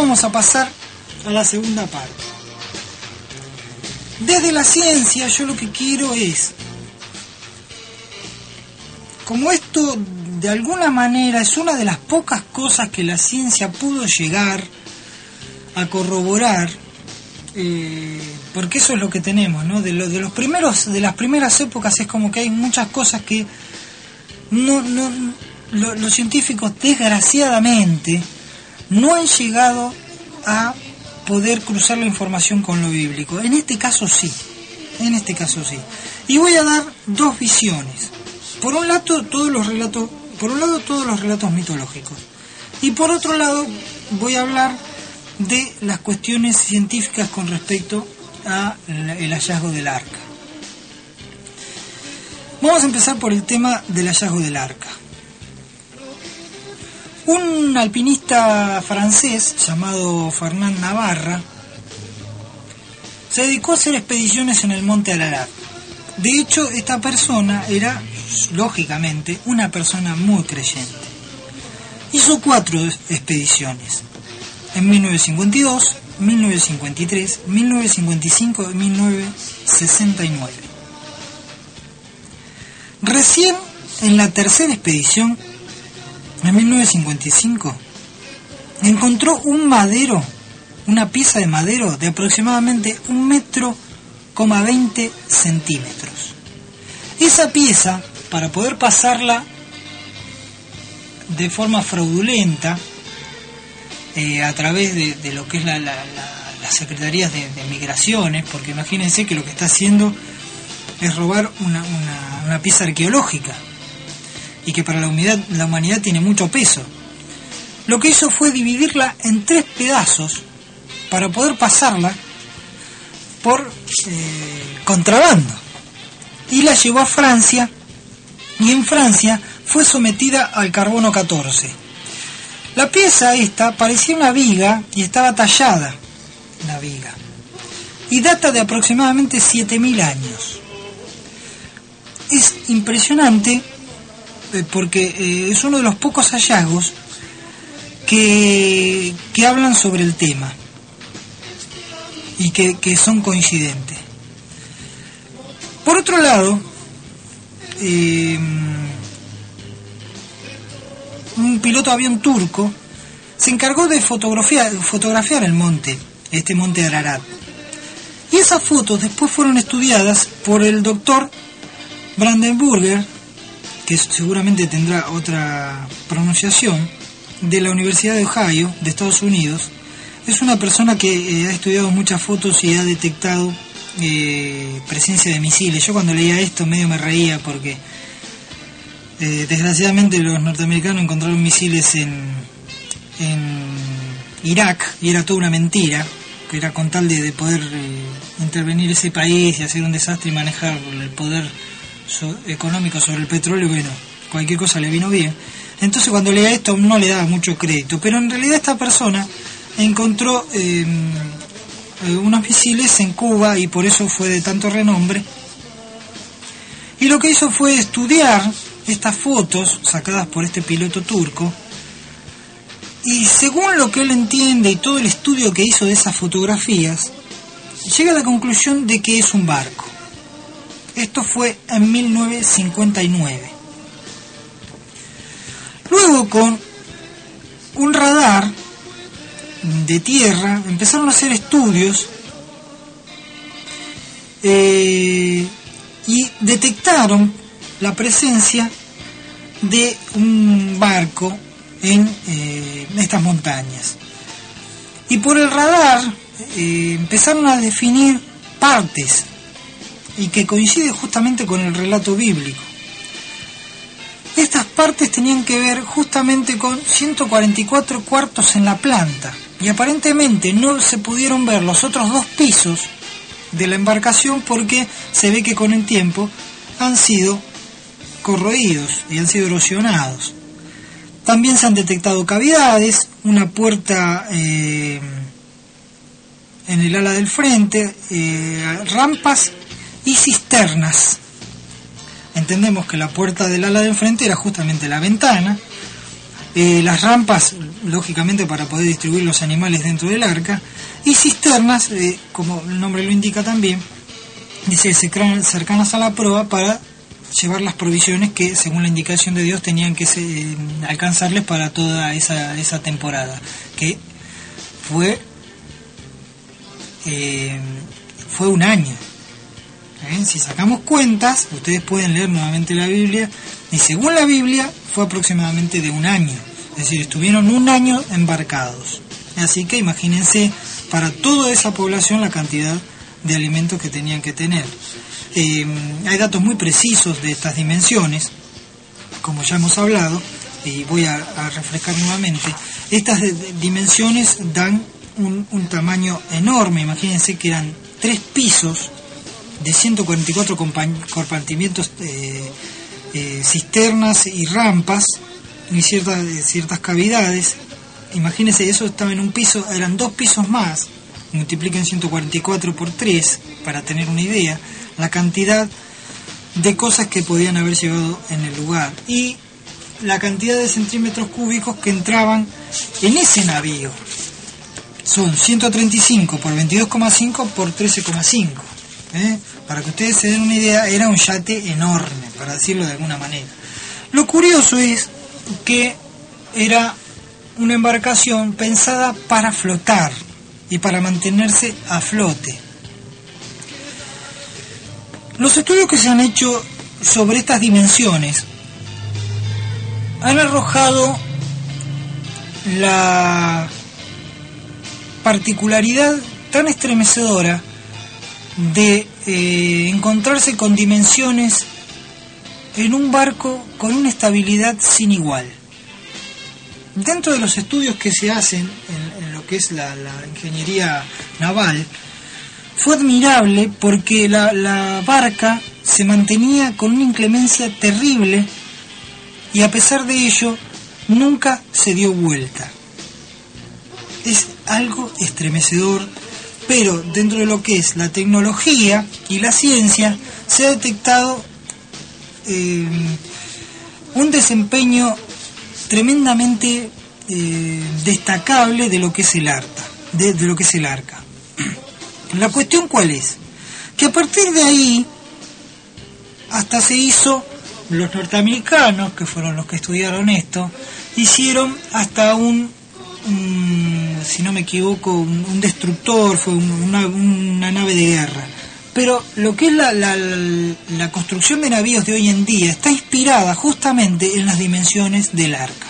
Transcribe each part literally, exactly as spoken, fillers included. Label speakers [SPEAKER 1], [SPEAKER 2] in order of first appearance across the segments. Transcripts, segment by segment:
[SPEAKER 1] vamos a pasar a la segunda parte. Desde la ciencia yo lo que quiero es, como esto de alguna manera es una de las pocas cosas que la ciencia pudo llegar a corroborar, eh, porque eso es lo que tenemos, ¿no? De, lo, de los primeros, de las primeras épocas es como que hay muchas cosas que no, no, lo, los científicos desgraciadamente no han llegado a poder cruzar la información con lo bíblico. En este caso sí, en este caso sí. Y voy a dar dos visiones. Por un lado todos los relatos, por un lado todos los relatos mitológicos, y por otro lado voy a hablar de las cuestiones científicas con respecto a el hallazgo del arca. Vamos a empezar por el tema del hallazgo del arca. Un alpinista francés llamado Fernand Navarra se dedicó a hacer expediciones en el monte Ararat. De hecho, esta persona era, lógicamente, una persona muy creyente. Hizo cuatro expediciones, en mil novecientos cincuenta y dos, mil novecientos cincuenta y tres, mil novecientos cincuenta y cinco y mil novecientos sesenta y nueve. Recién en la tercera expedición, en mil novecientos cincuenta y cinco, encontró un madero, una pieza de madero de aproximadamente un metro coma veinte centímetros. Esa pieza, para poder pasarla de forma fraudulenta eh, a través de, de lo que es la, la, la, las secretarías de, de migraciones, porque imagínense que lo que está haciendo es robar una, una, una pieza arqueológica y que para la humanidad, la humanidad tiene mucho peso. Lo que hizo fue dividirla en tres pedazos para poder pasarla por eh, contrabando, y la llevó a Francia, y en Francia fue sometida al carbono catorce. La pieza esta parecía una viga y estaba tallada la viga, y data de aproximadamente siete mil años. Es impresionante eh, porque eh, es uno de los pocos hallazgos que, que hablan sobre el tema y que, que son coincidentes. Por otro lado, eh, un piloto de avión turco se encargó de fotografiar, fotografiar el monte, este monte Ararat. Y esas fotos después fueron estudiadas por el doctor Brandenburger, que seguramente tendrá otra pronunciación, de la Universidad de Ohio, de Estados Unidos. Es una persona que eh, ha estudiado muchas fotos y ha detectado eh, presencia de misiles. Yo cuando leía esto medio me reía porque eh, desgraciadamente los norteamericanos encontraron misiles en, en Irak y era toda una mentira, que era con tal de, de poder eh, intervenir ese país y hacer un desastre y manejar el poder so, económico sobre el petróleo. Bueno, cualquier cosa le vino bien. Entonces cuando leía esto no le daba mucho crédito, pero en realidad esta persona encontró eh, unos misiles en Cuba y por eso fue de tanto renombre. Y lo que hizo fue estudiar estas fotos sacadas por este piloto turco, y según lo que él entiende y todo el estudio que hizo de esas fotografías, llega a la conclusión de que es un barco. Esto fue en mil novecientos cincuenta y nueve. Luego, con un radar de tierra, empezaron a hacer estudios eh, y detectaron la presencia de un barco en eh, estas montañas. Y por el radar eh, empezaron a definir partes, y que coincide justamente con el relato bíblico. Estas partes tenían que ver justamente con ciento cuarenta y cuatro cuartos en la planta, y aparentemente no se pudieron ver los otros dos pisos de la embarcación porque se ve que con el tiempo han sido corroídos y han sido erosionados. También se han detectado cavidades, una puerta eh, en el ala del frente, eh, rampas y cisternas. Entendemos que la puerta del ala del frente era justamente la ventana. Eh, las rampas lógicamente para poder distribuir los animales dentro del arca, y cisternas, eh, como el nombre lo indica también, dice, cercanas a la proa para llevar las provisiones que, según la indicación de Dios, tenían que se, eh, alcanzarles para toda esa, esa temporada, que fue, eh, fue un año. ¿Eh? Si sacamos cuentas, ustedes pueden leer nuevamente la Biblia, y según la Biblia fue aproximadamente de un año, es decir, estuvieron un año embarcados. Así que imagínense para toda esa población la cantidad de alimentos que tenían que tener. Eh, hay datos muy precisos de estas dimensiones, como ya hemos hablado, y voy a, a refrescar nuevamente. Estas de, de, dimensiones dan un, un tamaño enorme. Imagínense que eran tres pisos de ciento cuarenta y cuatro compartimientos, eh, eh, cisternas y rampas y ciertas, ciertas cavidades. Imagínense, eso estaba en un piso, eran dos pisos más, multipliquen ciento cuarenta y cuatro por tres para tener una idea, la cantidad de cosas que podían haber llegado en el lugar y la cantidad de centímetros cúbicos que entraban en ese navío. Son ciento treinta y cinco por veintidós coma cinco por trece coma cinco. ¿Eh? Para que ustedes se den una idea, era un yate enorme, para decirlo de alguna manera. Lo curioso es que era una embarcación pensada para flotar y para mantenerse a flote. Los estudios que se han hecho sobre estas dimensiones han arrojado la particularidad tan estremecedora de eh, encontrarse con dimensiones en un barco con una estabilidad sin igual. Dentro de los estudios que se hacen en, en lo que es la, la ingeniería naval, fue admirable porque la, la barca se mantenía con una inclemencia terrible y a pesar de ello nunca se dio vuelta. Es algo estremecedor, pero dentro de lo que es la tecnología y la ciencia se ha detectado eh, un desempeño tremendamente eh, destacable de lo que es el arca, de, de lo que es el arca. La cuestión ¿cuál es? Que a partir de ahí hasta se hizo, los norteamericanos, que fueron los que estudiaron esto, hicieron hasta un, un si no me equivoco, un, un destructor, fue un, una, una nave de guerra. Pero lo que es la, la, la construcción de navíos de hoy en día está inspirada justamente en las dimensiones del arca.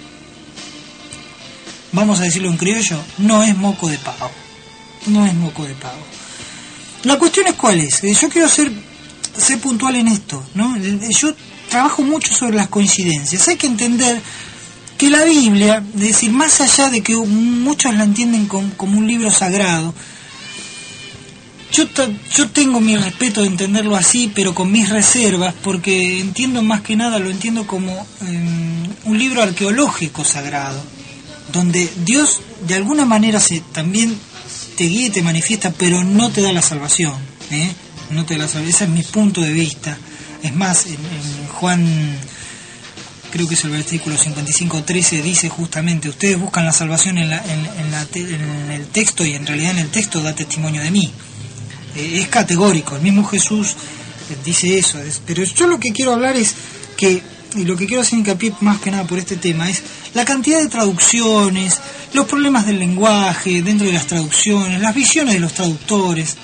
[SPEAKER 1] Vamos a decirlo en criollo, no es moco de pavo. No es moco de pavo. La cuestión es cuál es. Yo quiero ser, ser puntual en esto, ¿no? Yo trabajo mucho sobre las coincidencias. Hay que entender que la Biblia, es decir, más allá de que muchos la entienden como, como un libro sagrado, yo, yo tengo mi respeto de entenderlo así, pero con mis reservas, porque entiendo más que nada, lo entiendo como eh, un libro arqueológico sagrado, donde Dios de alguna manera se también te guía y te manifiesta, pero no te da la salvación, ¿eh? No te da la salvación. Ese es mi punto de vista. Es más, en, en Juan, creo que es el versículo cincuenta y cinco trece, dice justamente, ustedes buscan la salvación en, la, en, en, la, en el texto, y en realidad en el texto da testimonio de mí. Eh, es categórico, el mismo Jesús dice eso. Es, pero yo lo que quiero hablar es que, y lo que quiero hacer hincapié más que nada por este tema, es la cantidad de traducciones, los problemas del lenguaje dentro de las traducciones, las visiones de los traductores,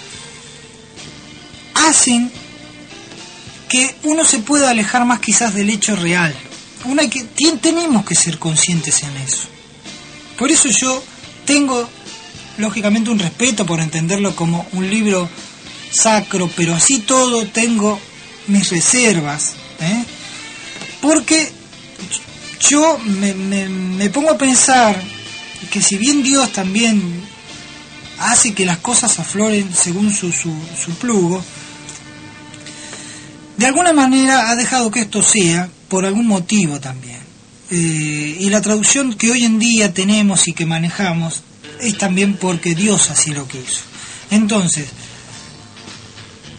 [SPEAKER 1] hacen que uno se pueda alejar más quizás del hecho real. Uno hay que, tenemos que ser conscientes en eso. Por eso yo tengo, lógicamente, un respeto por entenderlo como un libro sacro, pero así todo tengo mis reservas, ¿eh? Porque yo me, me, me pongo a pensar que si bien Dios también hace que las cosas afloren según su, su, su plugo, de alguna manera ha dejado que esto sea por algún motivo también. Eh, y la traducción que hoy en día tenemos y que manejamos es también porque Dios así lo quiso. Entonces,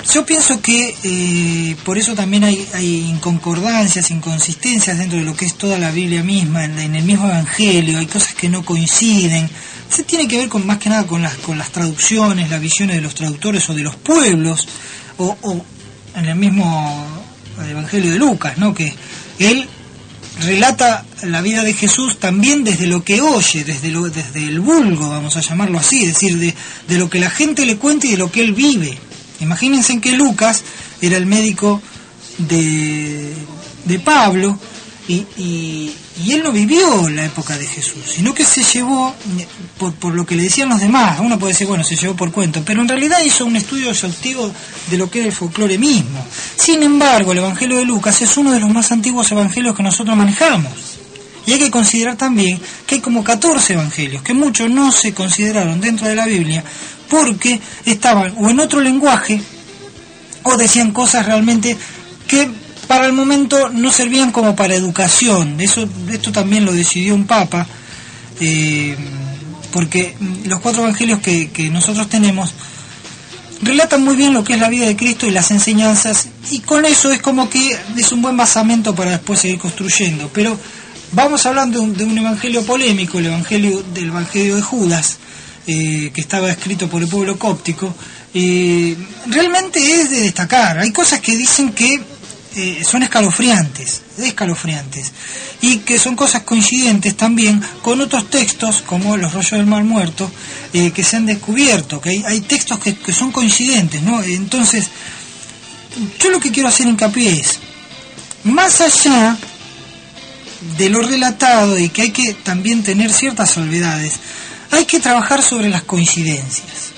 [SPEAKER 1] Yo pienso que eh, por eso también hay, hay inconcordancias, inconsistencias dentro de lo que es toda la Biblia misma, en, en el mismo Evangelio, hay cosas que no coinciden. Se tiene que ver con más que nada con las, con las traducciones, las visiones de los traductores o de los pueblos, o, o en el mismo Evangelio de Lucas, ¿no? Que él relata la vida de Jesús también desde lo que oye, desde, lo, desde el vulgo, vamos a llamarlo así, es decir, de, de lo que la gente le cuenta y de lo que él vive. Imagínense que Lucas era el médico de, de Pablo y, y, y él no vivió la época de Jesús, sino que se llevó por, por lo que le decían los demás. Uno puede decir, bueno, se llevó por cuento, pero en realidad hizo un estudio exhaustivo de lo que era el folclore mismo. Sin embargo, el Evangelio de Lucas es uno de los más antiguos evangelios que nosotros manejamos. Y hay que considerar también que hay como catorce evangelios, que muchos no se consideraron dentro de la Biblia, porque estaban o en otro lenguaje o decían cosas realmente que para el momento no servían como para educación. Eso, esto también lo decidió un papa, eh, porque los cuatro evangelios que, que nosotros tenemos relatan muy bien lo que es la vida de Cristo y las enseñanzas, y con eso es como que es un buen basamento para después seguir construyendo. Pero vamos hablando de un, de un evangelio polémico, el evangelio del evangelio de Judas, Eh, que estaba escrito por el pueblo cóptico. Eh, realmente es de destacar. Hay cosas que dicen que eh, son escalofriantes, escalofriantes, y que son cosas coincidentes también con otros textos, como los rollos del Mar Muerto, eh, que se han descubierto, que hay, hay textos que, que son coincidentes, ¿no? Entonces, yo lo que quiero hacer hincapié es, más allá de lo relatado y que hay que también tener ciertas salvedades, hay que trabajar sobre las coincidencias.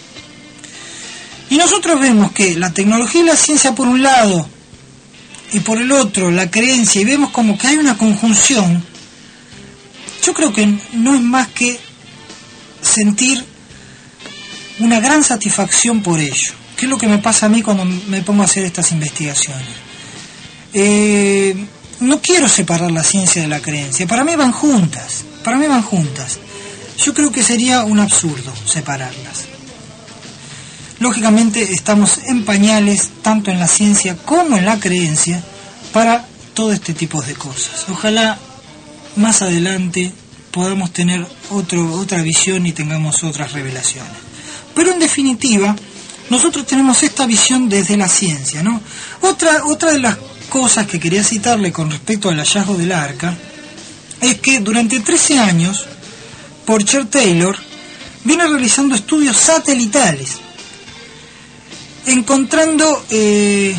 [SPEAKER 1] Y nosotros vemos que la tecnología y la ciencia por un lado, y por el otro la creencia, y vemos como que hay una conjunción. Yo creo que no es más que sentir una gran satisfacción por ello, que es lo que me pasa a mí cuando me pongo a hacer estas investigaciones. Eh, no quiero separar la ciencia de la creencia, para mí van juntas, para mí van juntas. Yo creo que sería un absurdo separarlas. Lógicamente estamos en pañales, tanto en la ciencia como en la creencia, para todo este tipo de cosas. Ojalá más adelante podamos tener otro, otra visión y tengamos otras revelaciones. Pero en definitiva, nosotros tenemos esta visión desde la ciencia, ¿no? Otra, otra de las cosas que quería citarle con respecto al hallazgo del arca es que durante trece años, Porcher Taylor viene realizando estudios satelitales, encontrando eh,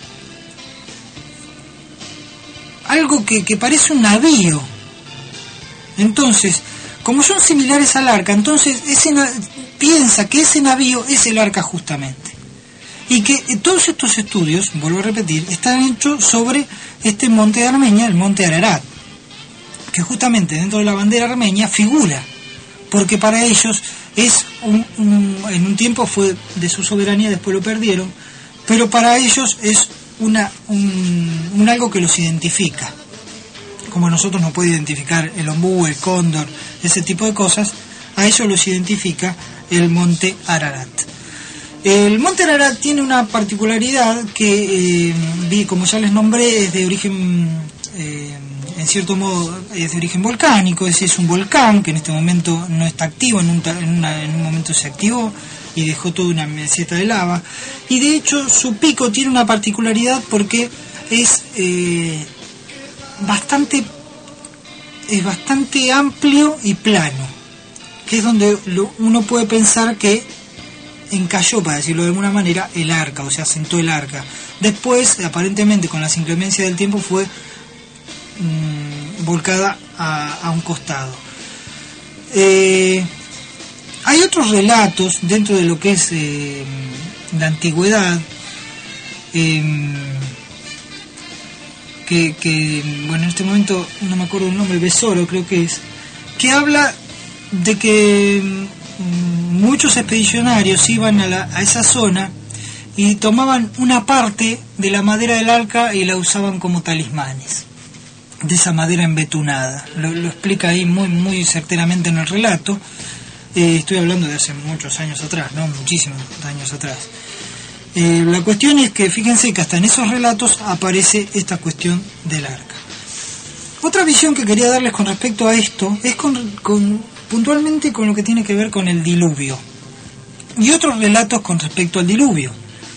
[SPEAKER 1] algo que, que parece un navío. Entonces, como son similares al arca, entonces ese na- piensa que ese navío es el arca justamente. Y que eh, todos estos estudios, vuelvo a repetir, están hechos sobre este monte de Armenia, el monte Ararat, que justamente dentro de la bandera armenia figura, porque para ellos es un, un, en un tiempo fue de su soberanía, después lo perdieron, pero para ellos es una un, un algo que los identifica, como a nosotros nos puede identificar el ombú, el cóndor, ese tipo de cosas. A ellos los identifica el monte Ararat. El monte Ararat tiene una particularidad que, eh, vi, como ya les nombré, es de origen, eh, en cierto modo, es de origen volcánico, es, es un volcán que en este momento no está activo, en un, en una, en un momento se activó y dejó toda una meseta de lava. Y de hecho su pico tiene una particularidad porque es eh, bastante, es bastante amplio y plano, que es donde lo, uno puede pensar que encalló, para decirlo de alguna manera, el arca, o sea, asentó el arca. Después, aparentemente, con las inclemencias del tiempo, fue mmm, volcada a, a un costado. Eh, hay otros relatos dentro de lo que es eh, la antigüedad, eh, que, que, bueno, en este momento no me acuerdo el nombre, Besoro creo que es, que habla de que muchos expedicionarios iban a, la, a esa zona y tomaban una parte de la madera del arca y la usaban como talismanes, de esa madera embetunada. Lo, lo explica ahí muy muy certeramente en el relato. Eh, estoy hablando de hace muchos años atrás, ¿no? Muchísimos años atrás. Eh, la cuestión es que fíjense que hasta en esos relatos aparece esta cuestión del arca. Otra visión que quería darles con respecto a esto es con, con puntualmente con lo que tiene que ver con el diluvio y otros relatos con respecto al diluvio.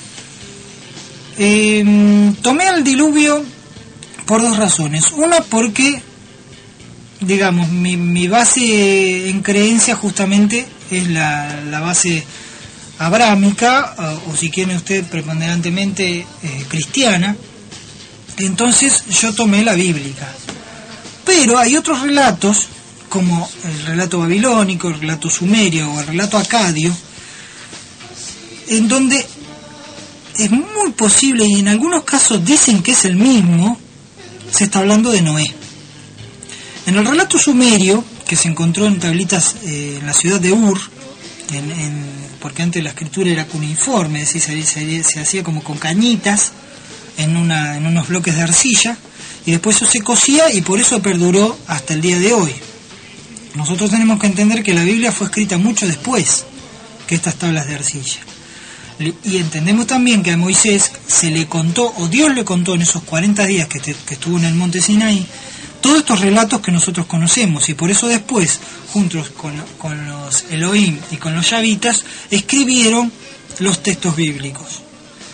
[SPEAKER 1] Eh, tomé al diluvio por dos razones. Una, porque digamos mi, mi base en creencia justamente es la, la base abrámica, o, o si quieren usted preponderantemente eh, cristiana. Entonces yo tomé la bíblica. Pero hay otros relatos, como el relato babilónico, el relato sumerio o el relato acadio, en donde es muy posible, y en algunos casos dicen que es el mismo, se está hablando de Noé. En el relato sumerio, que se encontró en tablitas eh, en la ciudad de Ur, en, en, porque antes la escritura era cuneiforme, es decir, se, se, se hacía como con cañitas en, una, en unos bloques de arcilla, y después eso se cosía y por eso perduró hasta el día de hoy. Nosotros tenemos que entender que la Biblia fue escrita mucho después que estas tablas de arcilla. Y entendemos también que a Moisés se le contó, o Dios le contó en esos cuarenta días que, te, que estuvo en el monte Sinaí, todos estos relatos que nosotros conocemos, y por eso después, juntos con, con los Elohim y con los Yavitas, escribieron los textos bíblicos.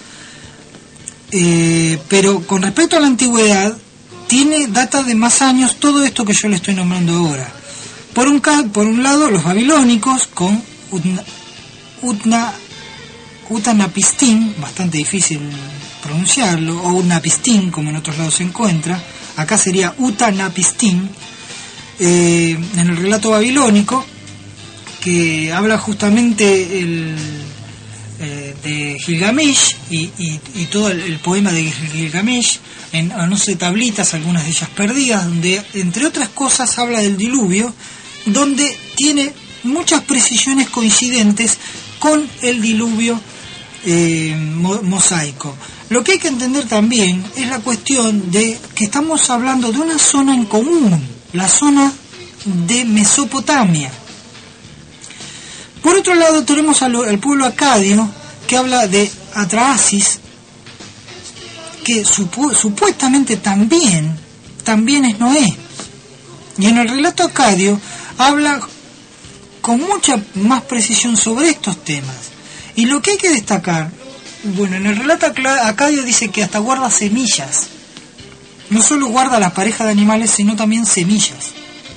[SPEAKER 1] Eh, pero con respecto a la antigüedad, tiene data de más años todo esto que yo le estoy nombrando ahora. Por un, por un lado, los babilónicos con Utna, Utna, Utanapistín, bastante difícil pronunciarlo, o Utnapistín, como en otros lados se encuentra. Acá sería Utanapistín, eh, en el relato babilónico, que habla justamente el, eh, de Gilgamesh y, y, y todo el, el poema de Gilgamesh, en once tablitas, algunas de ellas perdidas, donde entre otras cosas habla del diluvio, donde tiene muchas precisiones coincidentes con el diluvio eh, mo mosaico. Lo que hay que entender también es la cuestión de que estamos hablando de una zona en común, la zona de Mesopotamia. Por otro lado tenemos al, al pueblo acadio, que habla de Atrahasis, que supu supuestamente también, también es Noé. Y en el relato acadio habla con mucha más precisión sobre estos temas. Y lo que hay que destacar, bueno, en el relato acadio dice que hasta guarda semillas. No solo guarda las parejas de animales, sino también semillas.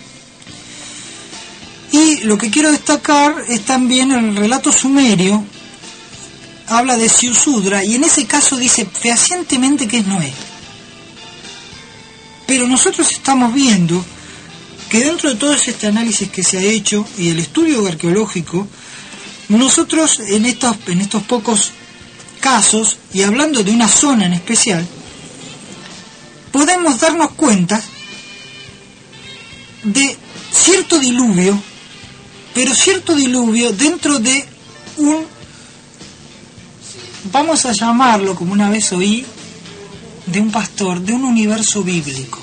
[SPEAKER 1] Y lo que quiero destacar es también el relato sumerio, habla de Siusudra, y en ese caso dice fehacientemente que es Noé. Pero nosotros estamos viendo que dentro de todo este análisis que se ha hecho y el estudio arqueológico, nosotros en estos, en estos pocos casos, y hablando de una zona en especial, podemos darnos cuenta de cierto diluvio, pero cierto diluvio dentro de un, vamos a llamarlo, como una vez oí de un pastor, de un universo bíblico.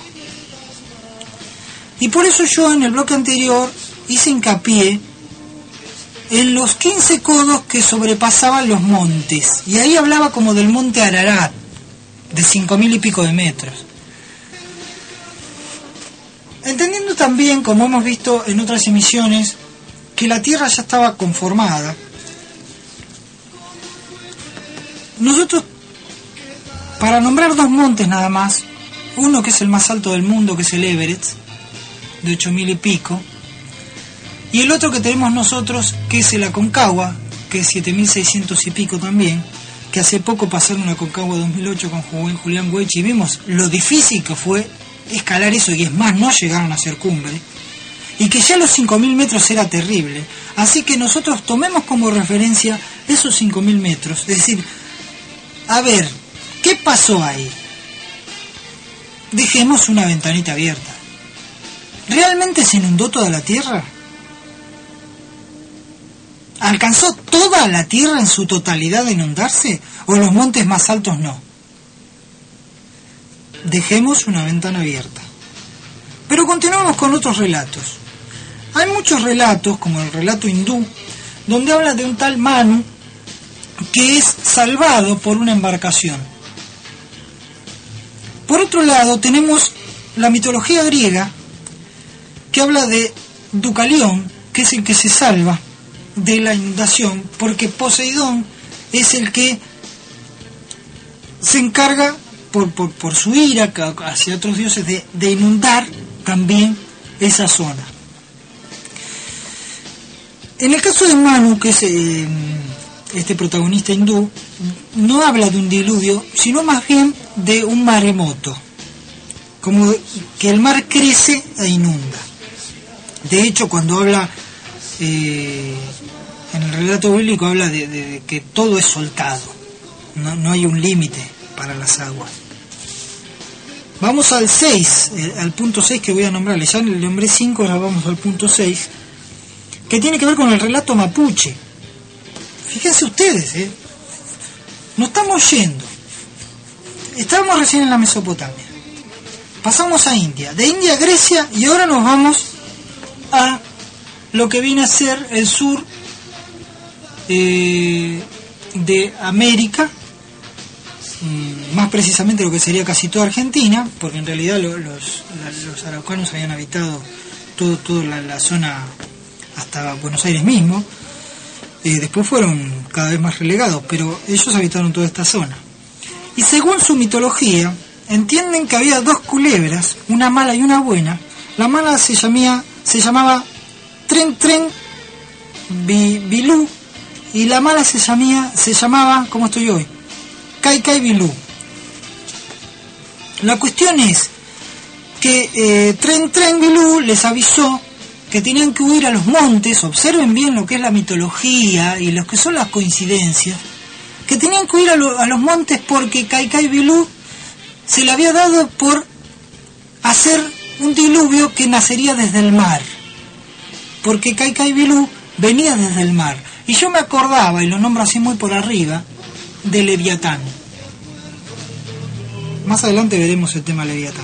[SPEAKER 1] Y por eso yo en el bloque anterior hice hincapié en los quince codos que sobrepasaban los montes, y ahí hablaba como del monte Ararat, de cinco mil y pico de metros. Entendiendo también, como hemos visto en otras emisiones, que la Tierra ya estaba conformada, nosotros, para nombrar dos montes nada más, uno que es el más alto del mundo, que es el Everest, de ocho mil y pico, y el otro que tenemos nosotros, que es el Aconcagua, que es siete mil seiscientos y pico también, que hace poco pasaron una Aconcagua dos mil ocho con Julián Weich y vimos lo difícil que fue escalar eso, y es más, no llegaron a ser cumbre, y que ya los cinco mil metros era terrible. Así que nosotros tomemos como referencia esos cinco mil metros, es decir, a ver, ¿qué pasó ahí? Dejemos una ventanita abierta. ¿Realmente se inundó toda la Tierra? ¿Alcanzó toda la Tierra en su totalidad a inundarse? ¿O los montes más altos no? Dejemos una ventana abierta. Pero continuamos con otros relatos. Hay muchos relatos, como el relato hindú, donde habla de un tal Manu, que es salvado por una embarcación. Por otro lado, tenemos la mitología griega, que habla de Deucalión, que es el que se salva de la inundación, porque Poseidón es el que se encarga, por, por, por su ira hacia otros dioses, de, de inundar también esa zona. En el caso de Manu, que es eh, este protagonista hindú, no habla de un diluvio, sino más bien de un maremoto, como que el mar crece e inunda. De hecho, cuando habla, eh, en el relato bíblico habla de, de, de que todo es soltado, no, no hay un límite para las aguas. Vamos al seis, eh, al punto seis que voy a nombrarle. Ya le nombré cinco, ahora vamos al punto seis, que tiene que ver con el relato mapuche. Fíjense ustedes, ¿eh? Nos estamos yendo. Estábamos recién en la Mesopotamia. Pasamos a India. De India a Grecia y ahora nos vamos a lo que viene a ser el sur eh, de América, mm, más precisamente lo que sería casi toda Argentina, porque en realidad lo, los, los araucanos habían habitado todo, toda la, la zona hasta Buenos Aires mismo. Eh, después fueron cada vez más relegados, pero ellos habitaron toda esta zona. Y según su mitología, entienden que había dos culebras, una mala y una buena. La mala se llamía, se llamaba Tren Tren Bilú, y la mala se llamía, se llamaba, ¿cómo estoy hoy? Kai Kai Bilú. La cuestión es que eh, Tren Tren Bilú les avisó que tenían que huir a los montes. Observen bien lo que es la mitología y lo que son las coincidencias, que tenían que huir a, lo, a los montes porque Kai Kai Bilú se le había dado por hacer un diluvio que nacería desde el mar, porque Kai Kai Bilú venía desde el mar. Y yo me acordaba, y lo nombro así muy por arriba, de Leviatán. Más adelante veremos el tema Leviatán.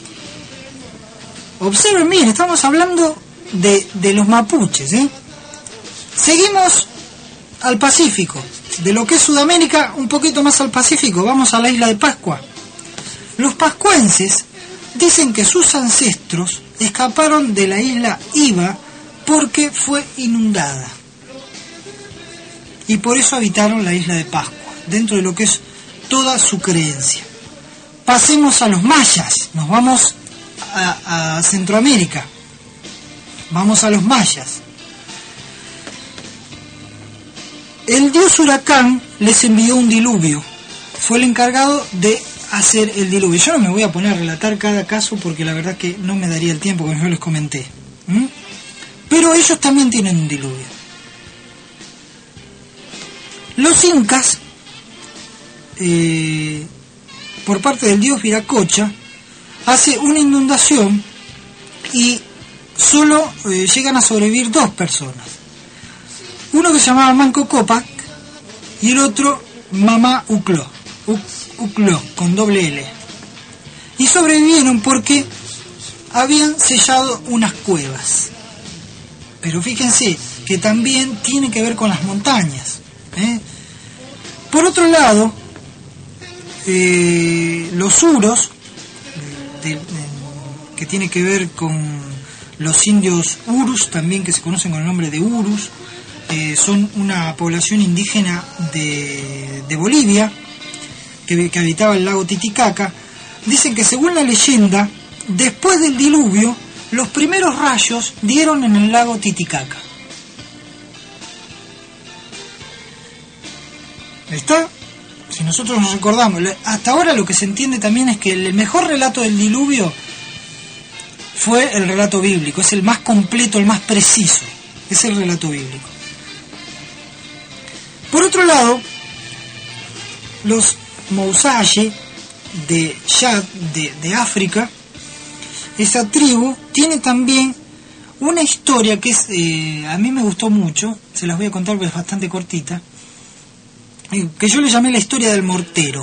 [SPEAKER 1] Observen bien, estamos hablando de, de los mapuches, ¿eh? Seguimos al Pacífico, de lo que es Sudamérica, un poquito más al Pacífico, vamos a la isla de Pascua. Los pascuenses dicen que sus ancestros escaparon de la isla Iba porque fue inundada, y por eso habitaron la isla de Pascua, dentro de lo que es toda su creencia. Pasemos a los mayas, nos vamos a, a Centroamérica, vamos a los mayas. El dios Huracán les envió un diluvio, fue el encargado de hacer el diluvio. Yo no me voy a poner a relatar cada caso porque la verdad que no me daría el tiempo, como yo les comenté. ¿Mm? Pero ellos también tienen un diluvio. Los incas, eh, por parte del dios Viracocha, hace una inundación y solo eh, llegan a sobrevivir dos personas. Uno que se llamaba Manco Cápac y el otro Mamá Ucló, Ucló con doble L. Y sobrevivieron porque habían sellado unas cuevas. Pero fíjense que también tiene que ver con las montañas, ¿eh? Por otro lado, eh, los uros, de, de, que tiene que ver con los indios urus, también que se conocen con el nombre de urus, eh, son una población indígena de, de Bolivia, que, que habitaba el lago Titicaca. Dicen que según la leyenda, después del diluvio, los primeros rayos dieron en el lago Titicaca. ¿Está? Si nosotros nos recordamos, hasta ahora lo que se entiende también es que el mejor relato del diluvio fue el relato bíblico, es el más completo, el más preciso, es el relato bíblico. Por otro lado, los Mousaye de Chad, de, de África, esa tribu tiene también una historia que es, eh, a mí me gustó mucho, se las voy a contar porque es bastante cortita, que yo le llamé la historia del mortero.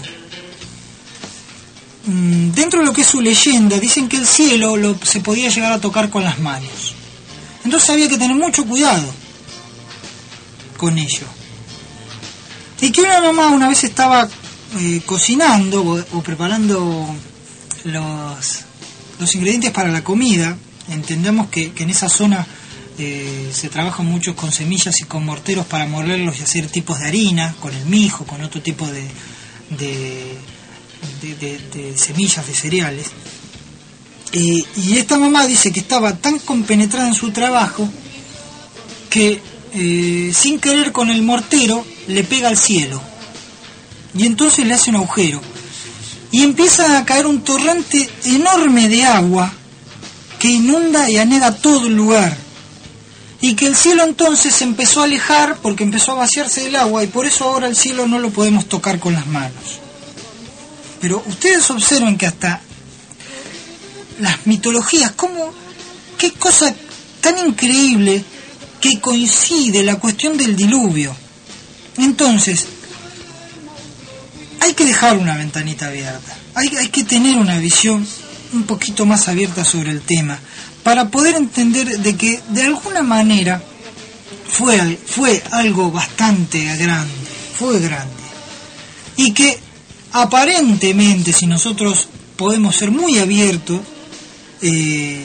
[SPEAKER 1] Mm, dentro de lo que es su leyenda, dicen que el cielo lo, se podía llegar a tocar con las manos. Entonces había que tener mucho cuidado con ello. y que una mamá una vez estaba eh, cocinando o, o preparando los, los ingredientes para la comida. Entendamos que, que en esa zona eh, se trabaja mucho con semillas y con morteros para molerlos y hacer tipos de harina, con el mijo, con otro tipo de, de, de, de, de semillas, de cereales. Eh, y esta mamá dice que estaba tan compenetrada en su trabajo que eh, sin querer con el mortero le pega al cielo y entonces le hace un agujero y empieza a caer un torrente enorme de agua que inunda y anega todo el lugar, y que el cielo entonces se empezó a alejar porque empezó a vaciarse del agua, y por eso ahora el cielo no lo podemos tocar con las manos. Pero ustedes observen que hasta las mitologías, ¿cómo, qué cosa tan increíble que coincide la cuestión del diluvio? Entonces, hay que dejar una ventanita abierta, hay, hay que tener una visión un poquito más abierta sobre el tema, para poder entender de que de alguna manera fue, fue algo bastante grande, fue grande, y que aparentemente, si nosotros podemos ser muy abiertos, eh,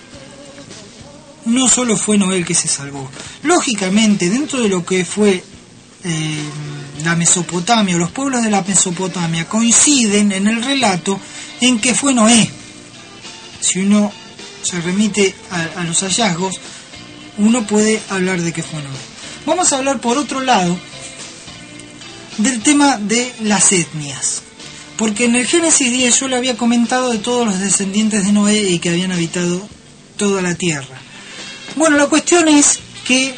[SPEAKER 1] no solo fue Noé que se salvó. Lógicamente, dentro de lo que fue eh, la Mesopotamia, o los pueblos de la Mesopotamia, coinciden en el relato en que fue Noé. Si uno se remite a, a los hallazgos, uno puede hablar de que fue Noé. Vamos a hablar por otro lado del tema de las etnias, porque en el Génesis diez yo le había comentado de todos los descendientes de Noé y que habían habitado toda la tierra. Bueno, la cuestión es que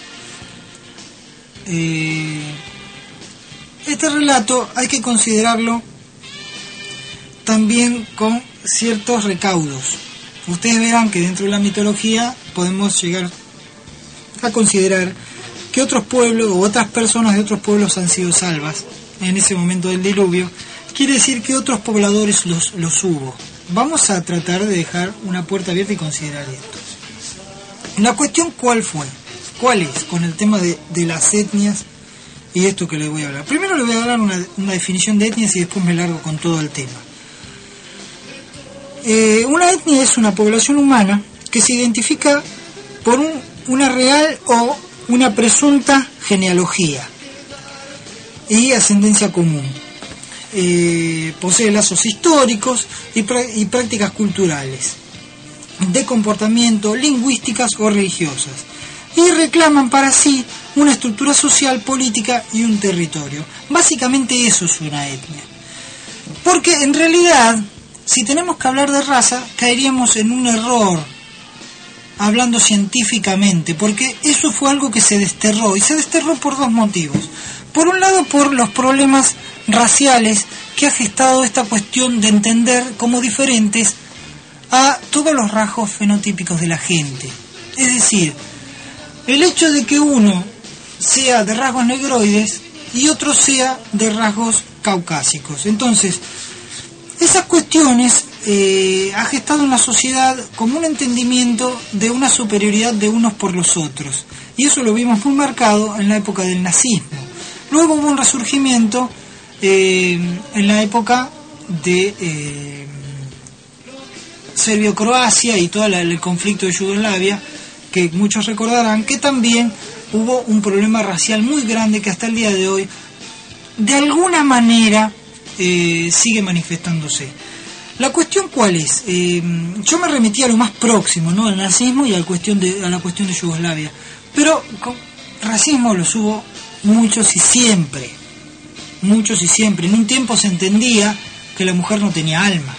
[SPEAKER 1] eh, este relato hay que considerarlo también con ciertos recaudos. Ustedes verán que dentro de la mitología podemos llegar a considerar que otros pueblos o otras personas de otros pueblos han sido salvas en ese momento del diluvio. Quiere decir que otros pobladores los, los hubo. Vamos a tratar de dejar una puerta abierta y considerar esto. La cuestión, ¿cuál fue? ¿Cuál es? Con el tema de, de las etnias y esto que les voy a hablar. Primero les voy a dar una, una definición de etnias y después me largo con todo el tema. Eh, una etnia es una población humana que se identifica por un, una real o una presunta genealogía y ascendencia común. Eh, posee lazos históricos y, y prácticas culturales, de comportamiento, lingüísticas o religiosas, y reclaman para sí una estructura social, política y un territorio. Básicamente eso es una etnia. Porque en realidad, si tenemos que hablar de raza, caeríamos en un error hablando científicamente, porque eso fue algo que se desterró, y se desterró por dos motivos. Por un lado, por los problemas raciales que ha gestado esta cuestión de entender como diferentes a todos los rasgos fenotípicos de la gente. Es decir, el hecho de que uno sea de rasgos negroides y otro sea de rasgos caucásicos. Entonces, esas cuestiones eh, ha gestado en la sociedad como un entendimiento de una superioridad de unos por los otros. Y eso lo vimos muy marcado en la época del nazismo. Luego hubo un resurgimiento eh, en la época de eh, Serbio-Croacia y todo el conflicto de Yugoslavia, que muchos recordarán que también hubo un problema racial muy grande que hasta el día de hoy, de alguna manera, eh, sigue manifestándose. La cuestión, ¿cuál es? Eh, yo me remití a lo más próximo, ¿no? Al nazismo y a la cuestión de, a la cuestión de Yugoslavia. Pero con racismo los hubo muchos y siempre. Muchos y siempre. En un tiempo se entendía que la mujer no tenía alma.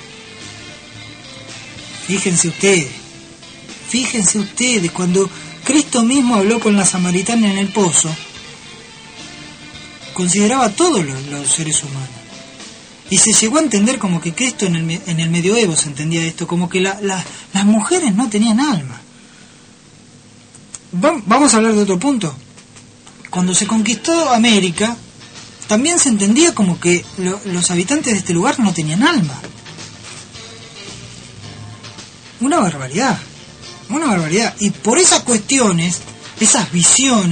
[SPEAKER 1] Fíjense ustedes. Fíjense ustedes, cuando Cristo mismo habló con la samaritana en el pozo, consideraba a todos los, los seres humanos. Y se llegó a entender como que Cristo en el, en el medioevo se entendía esto, como que la, la, las mujeres no tenían alma. Vamos a hablar de otro punto. Cuando se conquistó América, también se entendía como que lo, los habitantes de este lugar no tenían alma. Una barbaridad, una barbaridad. Y por esas cuestiones, esas visiones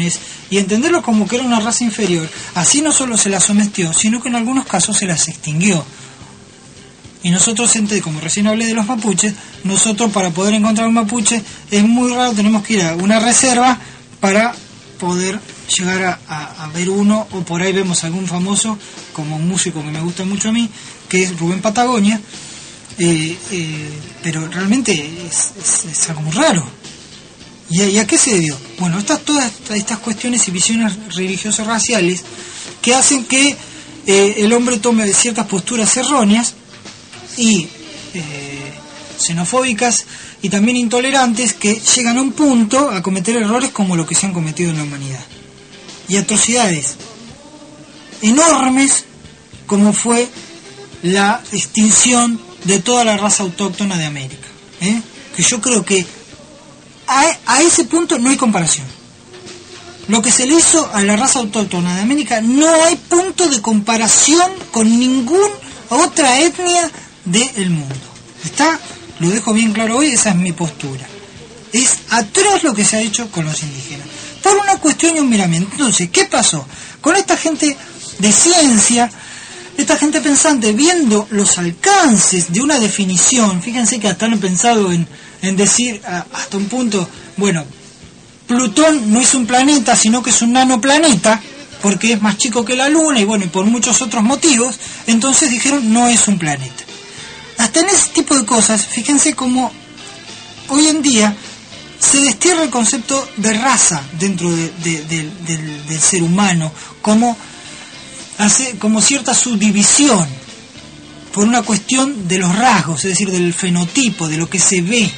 [SPEAKER 1] y entenderlo como que era una raza inferior, así no solo se la sometió, sino que en algunos casos se las extinguió. Y nosotros, como recién hablé de los mapuches, nosotros para poder encontrar un mapuche es muy raro, tenemos que ir a una reserva para poder llegar a, a, a ver uno, o por ahí vemos algún famoso, como un músico que me gusta mucho a mí, que es Rubén Patagonia, eh, eh, pero realmente es, es, es algo muy raro. ¿Y a, ¿Y a qué se debió? Bueno, estas, todas estas cuestiones y visiones religiosas raciales que hacen que eh, el hombre tome ciertas posturas erróneas y eh, xenofóbicas y también intolerantes, que llegan a un punto a cometer errores como lo que se han cometido en la humanidad, y atrocidades enormes como fue la extinción de toda la raza autóctona de América, ¿eh? que yo creo que a, a ese punto no hay comparación. Lo que se le hizo a la raza autóctona de América no hay punto de comparación con ninguna otra etnia del mundo. ¿Está? Lo dejo bien claro hoy, esa es mi postura. Es atroz lo que se ha hecho con los indígenas, por una cuestión y un miramiento. Entonces, ¿qué pasó? Con esta gente de ciencia, esta gente pensante, viendo los alcances de una definición, fíjense que hasta han pensado en, en decir a, hasta un punto, bueno, Plutón no es un planeta, sino que es un nanoplaneta, porque es más chico que la Luna, y bueno, y por muchos otros motivos, entonces dijeron no es un planeta. Hasta en ese tipo de cosas, fíjense cómo hoy en día se destierra el concepto de raza dentro de, de, de, del, del ser humano, como, hace, como cierta subdivisión, por una cuestión de los rasgos, es decir, del fenotipo, de lo que se ve.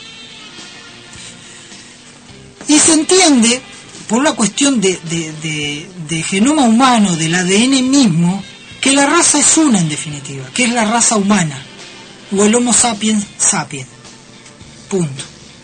[SPEAKER 1] Y se entiende, por una cuestión de, de, de, de genoma humano, del A D N mismo, que la raza es una en definitiva, que es la raza humana, o el Homo sapiens sapiens. Punto.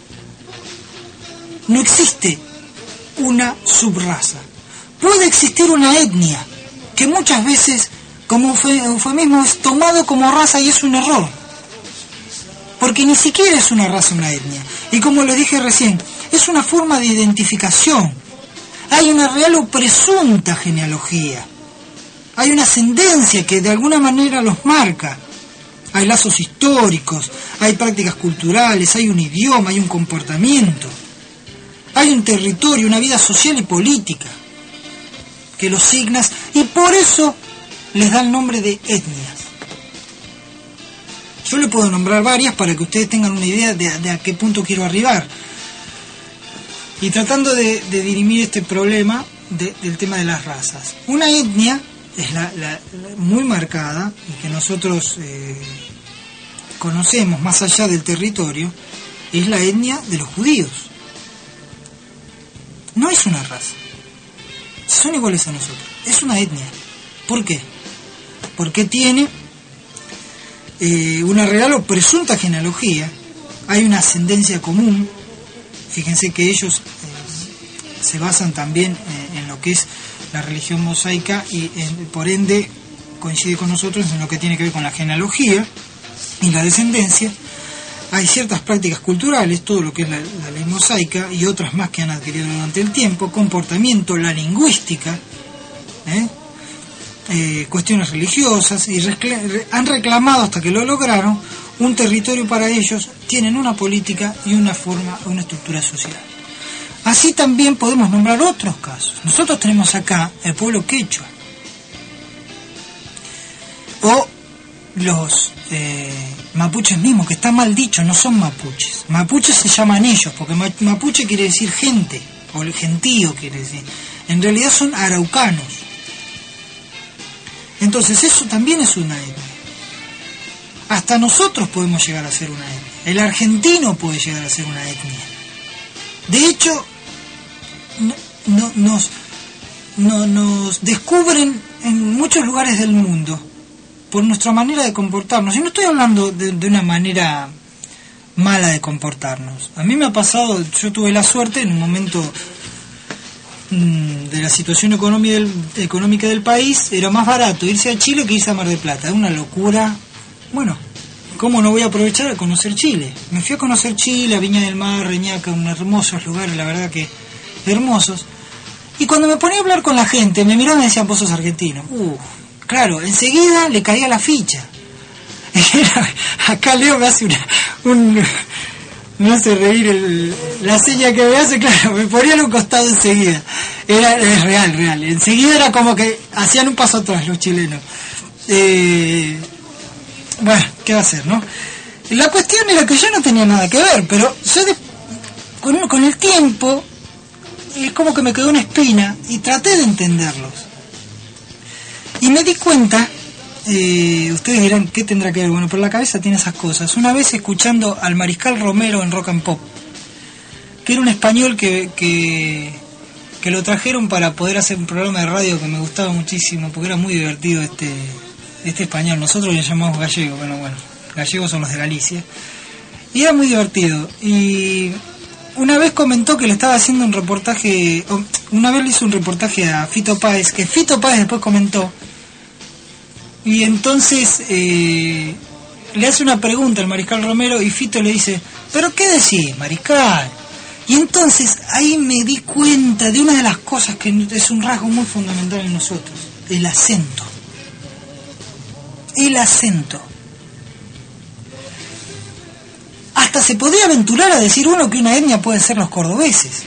[SPEAKER 1] No existe una subraza. Puede existir una etnia, que muchas veces, como eufemismo, es tomado como raza y es un error. Porque ni siquiera es una raza una etnia. Y como lo dije recién, es una forma de identificación. Hay una real o presunta genealogía. Hay una ascendencia que de alguna manera los marca. Hay lazos históricos, hay prácticas culturales, hay un idioma, hay un comportamiento. Hay un territorio, una vida social y política que los signa, y por eso les da el nombre de etnias. Yo le puedo nombrar varias para que ustedes tengan una idea de, de a qué punto quiero arribar. Y tratando de, de dirimir este problema de, del tema de las razas. Una etnia es la, la, la muy marcada, y que nosotros eh, conocemos más allá del territorio, es la etnia de los judíos. No es una raza. Son iguales a nosotros. Es una etnia. ¿Por qué? Porque tiene eh, una real o presunta genealogía. Hay una ascendencia común. Fíjense que ellos eh, se basan también eh, en lo que es la religión mosaica y eh, por ende coincide con nosotros en lo que tiene que ver con la genealogía y la descendencia. Hay ciertas prácticas culturales, todo lo que es la, la ley mosaica y otras más que han adquirido durante el tiempo, comportamiento, la lingüística, ¿eh? Eh, cuestiones religiosas, y recl- han reclamado hasta que lo lograron un territorio para ellos, tienen una política y una forma, una estructura social. Así también podemos nombrar otros casos. Nosotros tenemos acá el pueblo quechua, o los eh, mapuches mismos, que está mal dicho, no son mapuches. Mapuches se llaman ellos, porque mapuche quiere decir gente, o el gentío quiere decir. En realidad son araucanos. Entonces eso también es una etnia. Hasta nosotros podemos llegar a ser una etnia. El argentino puede llegar a ser una etnia. De hecho, no, no, nos, no, nos descubren en muchos lugares del mundo por nuestra manera de comportarnos. Y no estoy hablando de, de una manera mala de comportarnos. A mí me ha pasado, yo tuve la suerte en un momento mmm, de la situación económica del, económica del país, era más barato irse a Chile que irse a Mar del Plata. Es una locura. Bueno, ¿cómo no voy a aprovechar a conocer Chile? Me fui a conocer Chile, a Viña del Mar, Reñaca, unos hermosos lugares, la verdad que hermosos. Y cuando me ponía a hablar con la gente, me miraban y decían, vos sos argentino. Uh, claro, enseguida le caía la ficha. Acá Leo me hace una, un, me hace reír el, la seña que me hace, claro, me ponía a un costado enseguida. Era, es real, real. Enseguida era como que hacían un paso atrás los chilenos. Eh, bueno, ¿qué va a hacer, no? La cuestión era que yo no tenía nada que ver, pero yo de, con, con el tiempo es como que me quedó una espina y traté de entenderlos. Y me di cuenta, eh, ustedes dirán, ¿qué tendrá que ver? Bueno, pero la cabeza tiene esas cosas. Una vez escuchando al Mariscal Romero en Rock and Pop, que era un español que, que, que lo trajeron para poder hacer un programa de radio que me gustaba muchísimo, porque era muy divertido este, este español. Nosotros le llamamos gallego, bueno, bueno, gallegos son los de Galicia. Y era muy divertido. Y una vez comentó que le estaba haciendo un reportaje, una vez le hizo un reportaje a Fito Páez, que Fito Páez después comentó, y entonces eh, le hace una pregunta al Mariscal Romero y Fito le dice, ¿pero qué decís, Mariscal? Y entonces ahí me di cuenta de una de las cosas que es un rasgo muy fundamental en nosotros, el acento. El acento. Hasta se podría aventurar a decir uno que una etnia puede ser los cordobeses,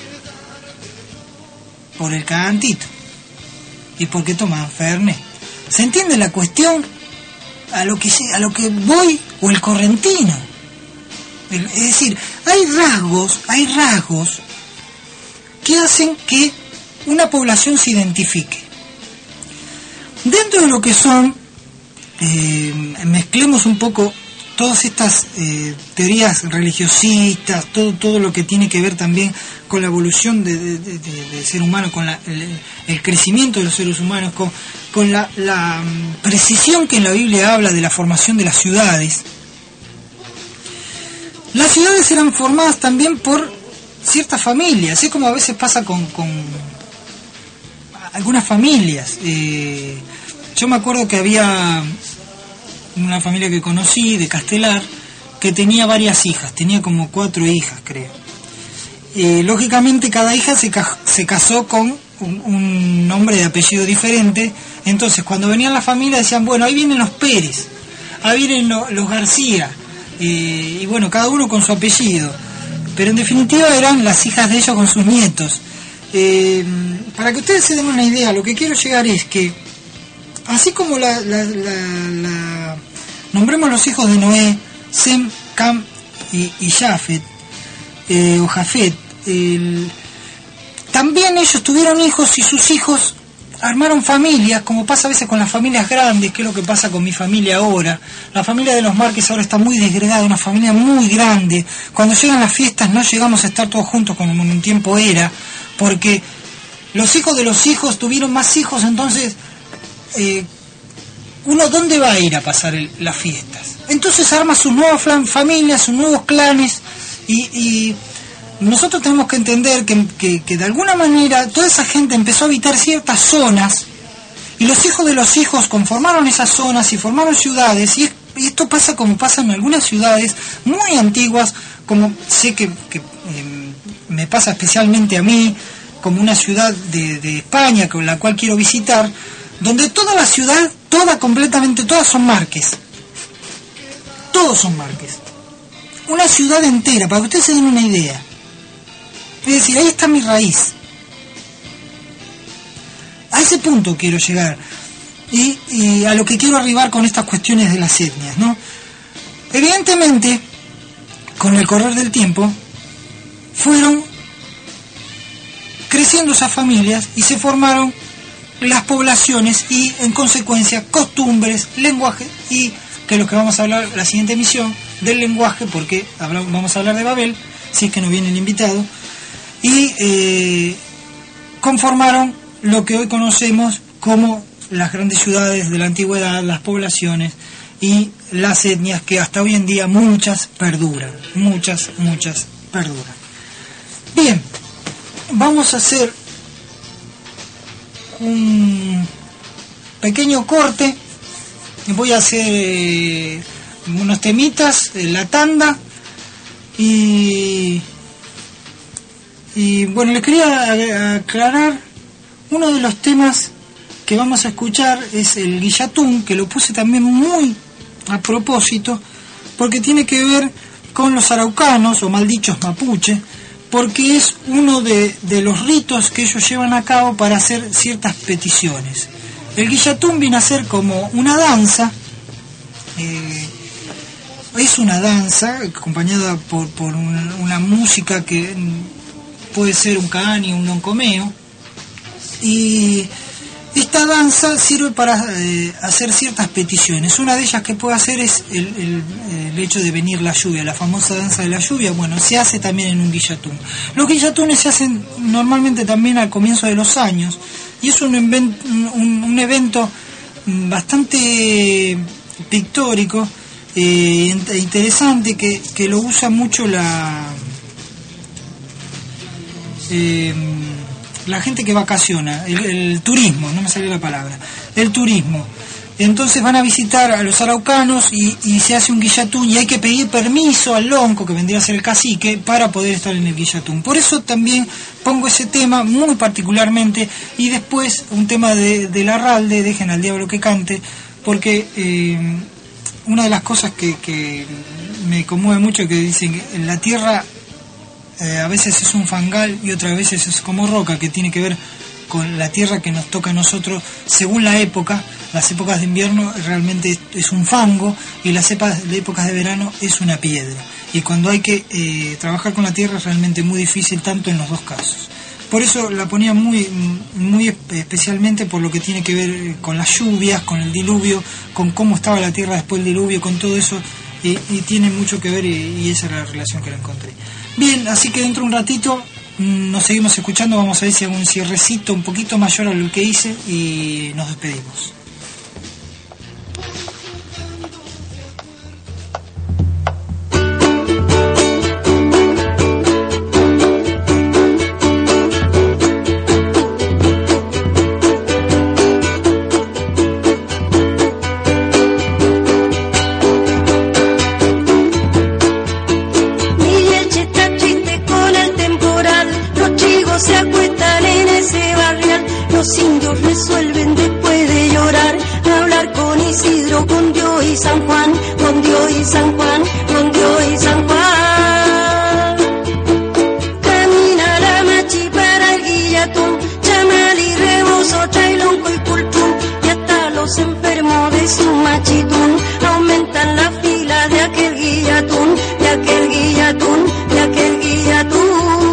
[SPEAKER 1] por el cagantito y porque toman Fernet. ¿Se entiende la cuestión? A lo que a lo que voy, o el correntino. Es decir, hay rasgos, hay rasgos que hacen que una población se identifique. Dentro de lo que son, eh, mezclemos un poco todas estas eh, teorías religiosistas, todo todo lo que tiene que ver también con la evolución de, de, de, de ser humano, con la, el, el crecimiento de los seres humanos, con, con la, la precisión que en la Biblia habla de la formación de las ciudades. Las ciudades eran formadas también por ciertas familias, así como a veces pasa con, con algunas familias. Eh, yo me acuerdo que había una familia que conocí de Castelar que tenía varias hijas, tenía como cuatro hijas, creo. Eh, lógicamente cada hija se, ca se casó con un, un nombre de apellido diferente, entonces cuando venían las familias decían, bueno, ahí vienen los Pérez, ahí vienen lo, los García, eh, y bueno, cada uno con su apellido, pero en definitiva eran las hijas de ellos con sus nietos. Eh, para que ustedes se den una idea, lo que quiero llegar es que así como la, la, la, la nombremos los hijos de Noé, Sem, Cam y, y Jafet, eh, o Jafet, el, también ellos tuvieron hijos y sus hijos armaron familias, como pasa a veces con las familias grandes, que es lo que pasa con mi familia ahora. La familia de los Márquez ahora está muy desgregada, una familia muy grande. Cuando llegan las fiestas no llegamos a estar todos juntos como en un tiempo era, porque los hijos de los hijos tuvieron más hijos, entonces eh, uno ¿dónde va a ir a pasar el, las fiestas? Entonces arma sus nuevas familias, sus nuevos clanes, y, y nosotros tenemos que entender que, que, que de alguna manera toda esa gente empezó a habitar ciertas zonas, y los hijos de los hijos conformaron esas zonas y formaron ciudades, y, es, y esto pasa como pasa en algunas ciudades muy antiguas, como sé que, que eh, me pasa especialmente a mí, como una ciudad de, de España con la cual quiero visitar, donde toda la ciudad, toda completamente, todas son Márquez. Todos son Márquez. Una ciudad entera, para que ustedes se den una idea. Es decir, ahí está mi raíz. A ese punto quiero llegar. Y, y a lo que quiero arribar con estas cuestiones de las etnias, ¿no? Evidentemente, con el correr del tiempo, fueron creciendo esas familias y se formaron las poblaciones y en consecuencia costumbres, lenguaje, y que es lo que vamos a hablar la siguiente emisión del lenguaje, porque hablamos, vamos a hablar de Babel, si es que no viene el invitado, y eh, conformaron lo que hoy conocemos como las grandes ciudades de la antigüedad, las poblaciones y las etnias, que hasta hoy en día muchas perduran, muchas, muchas perduran. Bien, vamos a hacer un pequeño corte. Voy a hacer eh, unos temitas, eh, la tanda, y y bueno, les quería aclarar Uno de los temas que vamos a escuchar es el guillatún, que lo puse también muy a propósito, porque tiene que ver con los araucanos, o mal dichos mapuche, porque es uno de, de los ritos que ellos llevan a cabo para hacer ciertas peticiones. El guillatún viene a ser como una danza, eh, es una danza acompañada por, por una, una música que puede ser un cani, un loncomeo, y esta danza sirve para eh, hacer ciertas peticiones. Una de ellas que puede hacer es el, el, el hecho de venir la lluvia, la famosa danza de la lluvia. Bueno, se hace también en un guillatún. Los guillatunes se hacen normalmente también al comienzo de los años, y es un, invent, un, un evento bastante pictórico e eh, interesante que, que lo usa mucho la... Eh, la gente que vacaciona, el, el turismo, no me salió la palabra, el turismo. Entonces van a visitar a los araucanos y, y se hace un guillatún, y hay que pedir permiso al lonco, que vendría a ser el cacique, para poder estar en el guillatún. Por eso también pongo ese tema muy particularmente, y después un tema de, de Larralde, Dejen al diablo que cante, porque eh, una de las cosas que, que me conmueve mucho, que dicen que en la tierra Eh, a veces es un fangal y otras veces es como roca, que tiene que ver con la tierra que nos toca a nosotros según la época. Las épocas de invierno realmente es, es un fango, y las épocas, las épocas de verano es una piedra, y cuando hay que eh, trabajar con la tierra es realmente muy difícil, tanto en los dos casos. Por eso la ponía muy, muy especialmente por lo que tiene que ver con las lluvias, con el diluvio, con cómo estaba la tierra después del diluvio, con todo eso, y, y tiene mucho que ver, y, y esa era la relación que la encontré. Bien, así que dentro de un ratito mmm, nos seguimos escuchando. Vamos a ver si hago un cierrecito un poquito mayor a lo que hice, y nos despedimos.
[SPEAKER 2] Los indios resuelven después de llorar hablar con Isidro, con Dios y San Juan, con Dios y San Juan, con Dios y San Juan. Camina la machi para el guillatún, chamal y rebozo, trailonco y cultún, y hasta los enfermos de su machitún aumentan la fila de aquel guillatún, de aquel guillatún, de aquel guillatún.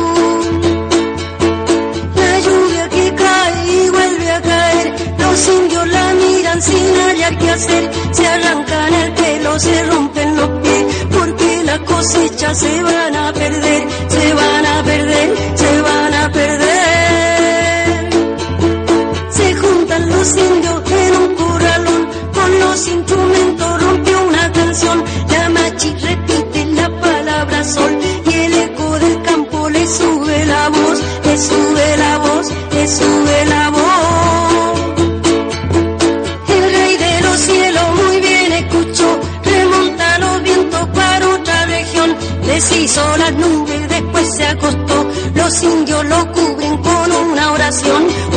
[SPEAKER 2] Los indios la miran sin hallar qué hacer, se arrancan el pelo, se rompen los pies, porque las cosechas se van a perder, se van a perder, se van a perder. Se juntan los indios en un corralón, con los instrumentos rompió una canción, la machi repite la palabra sol, y el eco del campo le sube la voz, le sube la voz, le sube la voz. Deshizo las nubes, después se acostó, los indios lo cubren con una oración,